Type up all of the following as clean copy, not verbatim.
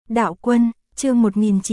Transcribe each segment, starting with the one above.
Đạo Quân, chương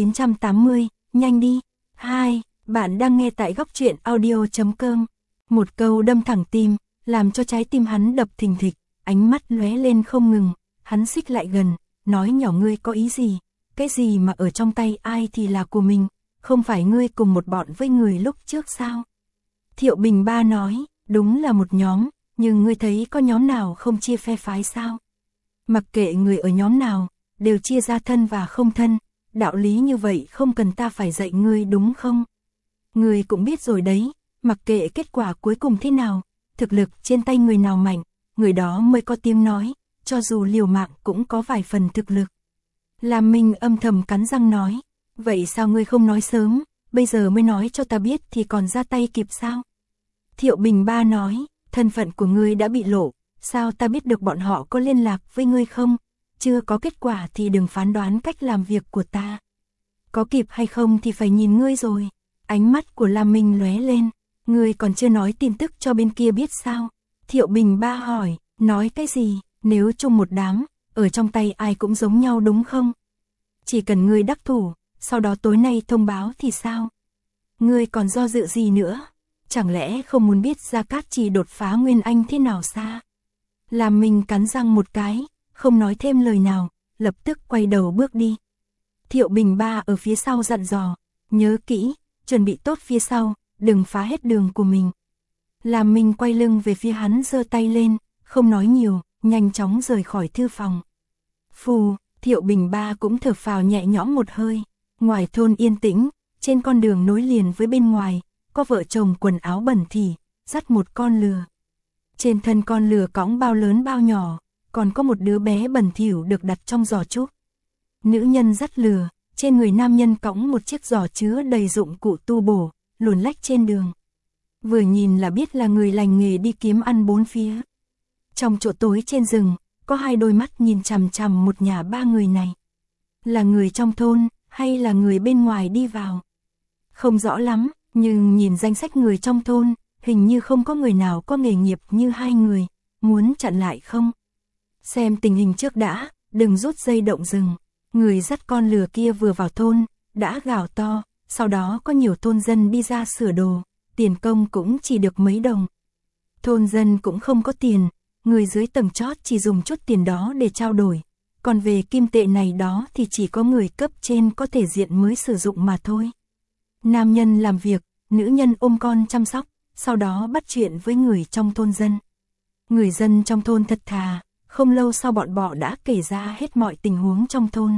1980, nhanh đi. 2. Bạn đang nghe tại góc truyện audio.com. Một câu đâm thẳng tim, làm cho trái tim hắn đập thình thịch, ánh mắt lóe lên không ngừng. Hắn xích lại gần, nói nhỏ: ngươi có ý gì? Cái gì mà ở trong tay ai thì là của mình, không phải ngươi cùng một bọn với người lúc trước sao? Thiệu Bình Ba nói, đúng là một nhóm, nhưng ngươi thấy có nhóm nào không chia phe phái sao? Mặc kệ người ở nhóm nào, đều chia ra thân và không thân, đạo lý như vậy không cần ta phải dạy ngươi đúng không? Ngươi cũng biết rồi đấy, mặc kệ kết quả cuối cùng thế nào, thực lực trên tay người nào mạnh, người đó mới có tiếng nói, cho dù liều mạng cũng có vài phần thực lực. Lam Minh âm thầm cắn răng nói, vậy sao ngươi không nói sớm, bây giờ mới nói cho ta biết thì còn ra tay kịp sao? Thiệu Bình Ba nói, thân phận của ngươi đã bị lộ, sao ta biết được bọn họ có liên lạc với ngươi không? Chưa có kết quả thì đừng phán đoán cách làm việc của ta. Có kịp hay không thì phải nhìn ngươi rồi. Ánh mắt của Lam Minh lóe lên, ngươi còn chưa nói tin tức cho bên kia biết sao? Thiệu Bình Ba hỏi, nói cái gì? Nếu chung một đám, ở trong tay ai cũng giống nhau đúng không? Chỉ cần ngươi đắc thủ, sau đó tối nay thông báo thì sao? Ngươi còn do dự gì nữa? Chẳng lẽ không muốn biết Gia Cát Trì đột phá Nguyên Anh thế nào sao? Lam Minh cắn răng một cái, không nói thêm lời nào, lập tức quay đầu bước đi. Thiệu Bình Ba ở phía sau dặn dò, nhớ kỹ, chuẩn bị tốt phía sau, đừng phá hết đường của mình. Lam Minh quay lưng về phía hắn, giơ tay lên, không nói nhiều, nhanh chóng rời khỏi thư phòng. Phù, Thiệu Bình Ba cũng thở phào nhẹ nhõm một hơi. Ngoài thôn yên tĩnh, trên con đường nối liền với bên ngoài, có vợ chồng quần áo bẩn thỉu, dắt một con lừa. Trên thân con lừa cõng bao lớn bao nhỏ, còn có một đứa bé bẩn thỉu được đặt trong giỏ trúc. Nữ nhân dắt lừa, trên người nam nhân cõng một chiếc giỏ chứa đầy dụng cụ tu bổ, luồn lách trên đường. Vừa nhìn là biết là người lành nghề đi kiếm ăn bốn phía. Trong chỗ tối trên rừng, có hai đôi mắt nhìn chằm chằm một nhà ba người này. Là người trong thôn, hay là người bên ngoài đi vào? Không rõ lắm, nhưng nhìn danh sách người trong thôn, hình như không có người nào có nghề nghiệp như hai người, muốn chặn lại không? Xem tình hình trước đã, đừng rút dây động rừng. Người dắt con lừa kia vừa vào thôn, đã gào to, sau đó có nhiều thôn dân đi ra sửa đồ, tiền công cũng chỉ được mấy đồng. Thôn dân cũng không có tiền, người dưới tầng chót chỉ dùng chút tiền đó để trao đổi, còn về kim tệ này đó thì chỉ có người cấp trên có thể diện mới sử dụng mà thôi. Nam nhân làm việc, nữ nhân ôm con chăm sóc, sau đó bắt chuyện với người trong thôn dân. Người dân trong thôn thật thà, không lâu sau bọn họ đã kể ra hết mọi tình huống trong thôn.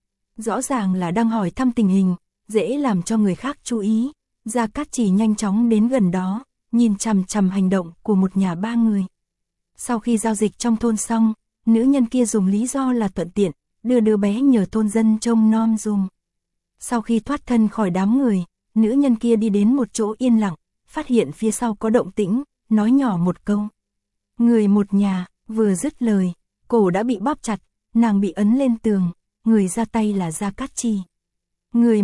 Rõ ràng là đang hỏi thăm tình hình, dễ làm cho người khác chú ý. Gia Cát Trì nhanh chóng đến gần đó, nhìn chằm chằm hành động của một nhà ba người. Sau khi giao dịch trong thôn xong, nữ nhân kia dùng lý do là thuận tiện, đưa đứa bé nhờ thôn dân trông nom dùm. Sau khi thoát thân khỏi đám người, nữ nhân kia đi đến một chỗ yên lặng, phát hiện phía sau có động tĩnh, nói nhỏ một câu. Người một nhà, vừa dứt lời, cổ đã bị bóp chặt, nàng bị ấn lên tường, người ra tay là Gia Cát Trì. Người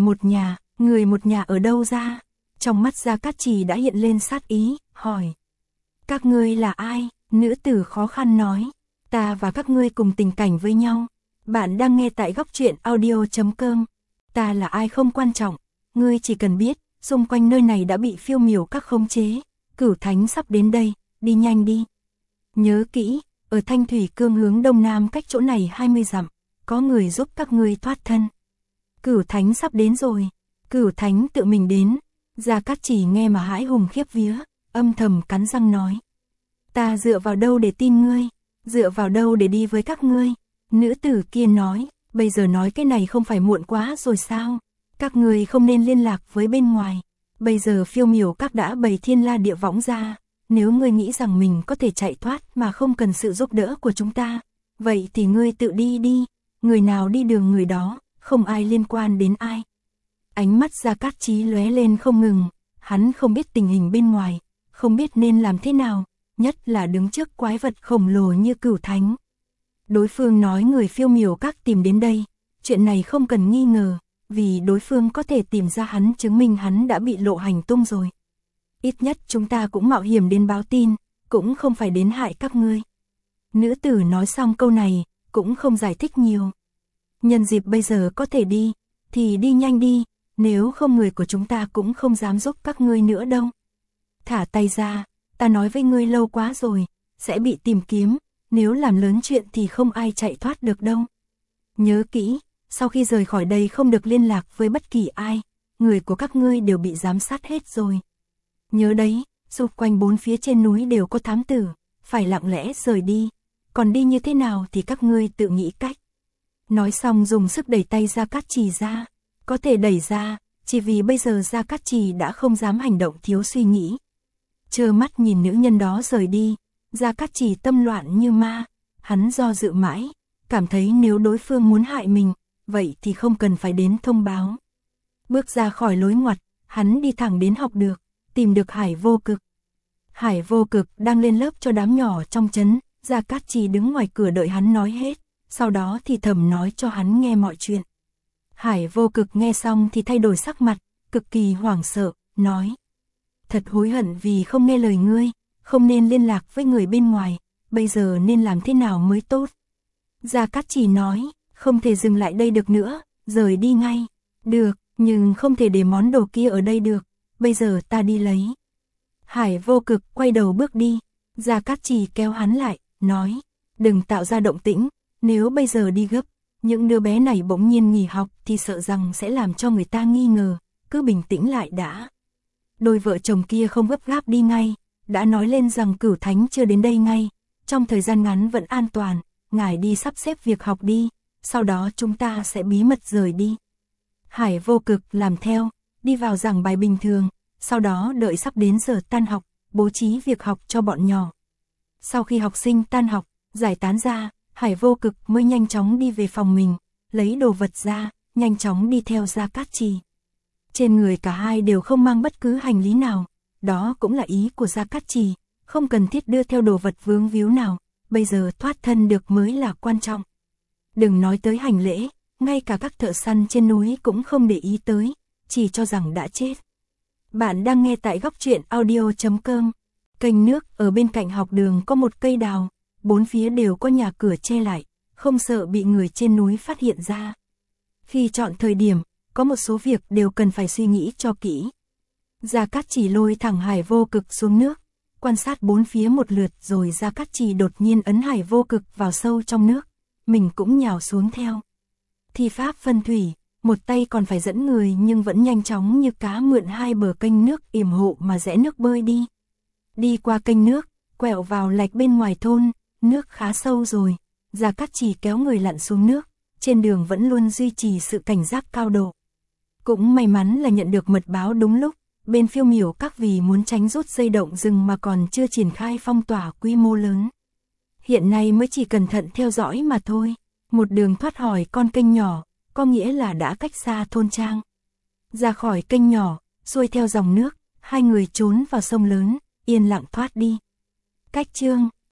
một nhà ở đâu ra? Trong mắt Gia Cát Trì đã hiện lên sát ý, hỏi. Các ngươi là ai? Nữ tử khó khăn nói. Ta và các ngươi cùng tình cảnh với nhau. Bạn đang nghe tại góc truyện audio.com. Ta là ai không quan trọng. Ngươi chỉ cần biết, xung quanh nơi này đã bị phiêu miểu các khống chế. Cửu Thánh sắp đến đây, đi nhanh đi. Nhớ kỹ, ở Thanh Thủy Cương hướng đông nam cách chỗ này 20 dặm, có người giúp các ngươi thoát thân. Cửu Thánh sắp đến rồi. Cửu Thánh tự mình đến. Gia Cát Trì nghe mà hãi hùng khiếp vía, âm thầm cắn răng nói. Ta dựa vào đâu để tin ngươi? Dựa vào đâu để đi với các ngươi? Nữ tử kia nói, bây giờ nói cái này không phải muộn quá rồi sao? Các ngươi không nên liên lạc với bên ngoài. Bây giờ phiêu miểu các đã bày thiên la địa võng ra. Nếu ngươi nghĩ rằng mình có thể chạy thoát mà không cần sự giúp đỡ của chúng ta, vậy thì ngươi tự đi đi. Người nào đi đường người đó, không ai liên quan đến ai. Ánh mắt Gia Cát Trì lóe lên không ngừng, hắn không biết tình hình bên ngoài, không biết nên làm thế nào, nhất là đứng trước quái vật khổng lồ như Cửu Thánh. Đối phương nói người phiêu miểu các tìm đến đây, chuyện này không cần nghi ngờ, vì đối phương có thể tìm ra hắn, chứng minh hắn đã bị lộ hành tung rồi. Ít nhất chúng ta cũng mạo hiểm đến báo tin, cũng không phải đến hại các ngươi. Nữ tử nói xong câu này, cũng không giải thích nhiều. Nhân dịp bây giờ có thể đi, thì đi nhanh đi, nếu không người của chúng ta cũng không dám giúp các ngươi nữa đâu. Thả tay ra, ta nói với ngươi lâu quá rồi, sẽ bị tìm kiếm, nếu làm lớn chuyện thì không ai chạy thoát được đâu. Nhớ kỹ, sau khi rời khỏi đây không được liên lạc với bất kỳ ai, người của các ngươi đều bị giám sát hết rồi. Nhớ đấy, xung quanh bốn phía trên núi đều có thám tử, phải lặng lẽ rời đi, còn đi như thế nào thì các ngươi tự nghĩ cách. Nói xong dùng sức đẩy tay Gia Cát Trì ra, có thể đẩy ra, chỉ vì bây giờ Gia Cát Trì đã không dám hành động thiếu suy nghĩ. Trơ mắt nhìn nữ nhân đó rời đi, Gia Cát Trì tâm loạn như ma, hắn do dự mãi, cảm thấy nếu đối phương muốn hại mình, vậy thì không cần phải đến thông báo. Bước ra khỏi lối ngoặt, hắn đi thẳng đến học được, tìm được Hải Vô Cực. Hải Vô Cực đang lên lớp cho đám nhỏ trong trấn, Gia Cát Trì đứng ngoài cửa đợi hắn nói hết, sau đó thì thầm nói cho hắn nghe mọi chuyện. Hải Vô Cực nghe xong thì thay đổi sắc mặt, cực kỳ hoảng sợ, nói: thật hối hận vì không nghe lời ngươi, không nên liên lạc với người bên ngoài, bây giờ nên làm thế nào mới tốt? Gia Cát Trì nói: không thể dừng lại đây được nữa, rời đi ngay. Được, nhưng không thể để món đồ kia ở đây được, bây giờ ta đi lấy. Hải Vô Cực quay đầu bước đi, Gia Cát Trì kéo hắn lại, nói: đừng tạo ra động tĩnh, nếu bây giờ đi gấp, những đứa bé này bỗng nhiên nghỉ học thì sợ rằng sẽ làm cho người ta nghi ngờ, cứ bình tĩnh lại đã. Đôi vợ chồng kia không gấp gáp đi ngay, đã nói lên rằng Cửu Thánh chưa đến đây ngay, trong thời gian ngắn vẫn an toàn, ngài đi sắp xếp việc học đi, sau đó chúng ta sẽ bí mật rời đi. Hải Vô Cực làm theo, đi vào giảng bài bình thường, sau đó đợi sắp đến giờ tan học, bố trí việc học cho bọn nhỏ. Sau khi học sinh tan học, giải tán ra, Hải Vô Cực mới nhanh chóng đi về phòng mình, lấy đồ vật ra, nhanh chóng đi theo Gia Cát Trì. Trên người cả hai đều không mang bất cứ hành lý nào, đó cũng là ý của Gia Cát Trì, không cần thiết đưa theo đồ vật vướng víu nào, bây giờ thoát thân được mới là quan trọng. Đừng nói tới hành lễ, ngay cả các thợ săn trên núi cũng không để ý tới, chỉ cho rằng đã chết. Bạn đang nghe tại góc truyện audio.com. Kênh nước ở bên cạnh học đường có một cây đào, bốn phía đều có nhà cửa che lại, không sợ bị người trên núi phát hiện ra. Khi chọn thời điểm, có một số việc đều cần phải suy nghĩ cho kỹ. Gia Cát Trì lôi thẳng Hải Vô Cực xuống nước, quan sát bốn phía một lượt rồi Gia Cát Trì đột nhiên ấn Hải Vô Cực vào sâu trong nước, mình cũng nhào xuống theo. Thi pháp phân thủy, một tay còn phải dẫn người nhưng vẫn nhanh chóng như cá mượn hai bờ kênh nước yểm hộ mà rẽ nước bơi đi. Đi qua kênh nước, quẹo vào lạch bên ngoài thôn, nước khá sâu rồi, Gia Cát Trì kéo người lặn xuống nước, trên đường vẫn luôn duy trì sự cảnh giác cao độ. Cũng may mắn là nhận được mật báo đúng lúc, bên Phiêu Miểu Các vì muốn tránh rút dây động rừng mà còn chưa triển khai phong tỏa quy mô lớn. Hiện nay mới chỉ cẩn thận theo dõi mà thôi, một đường thoát khỏi con kênh nhỏ, có nghĩa là đã cách xa thôn trang. Ra khỏi kênh nhỏ, xuôi theo dòng nước, hai người trốn vào sông lớn, yên lặng thoát đi. Cách chương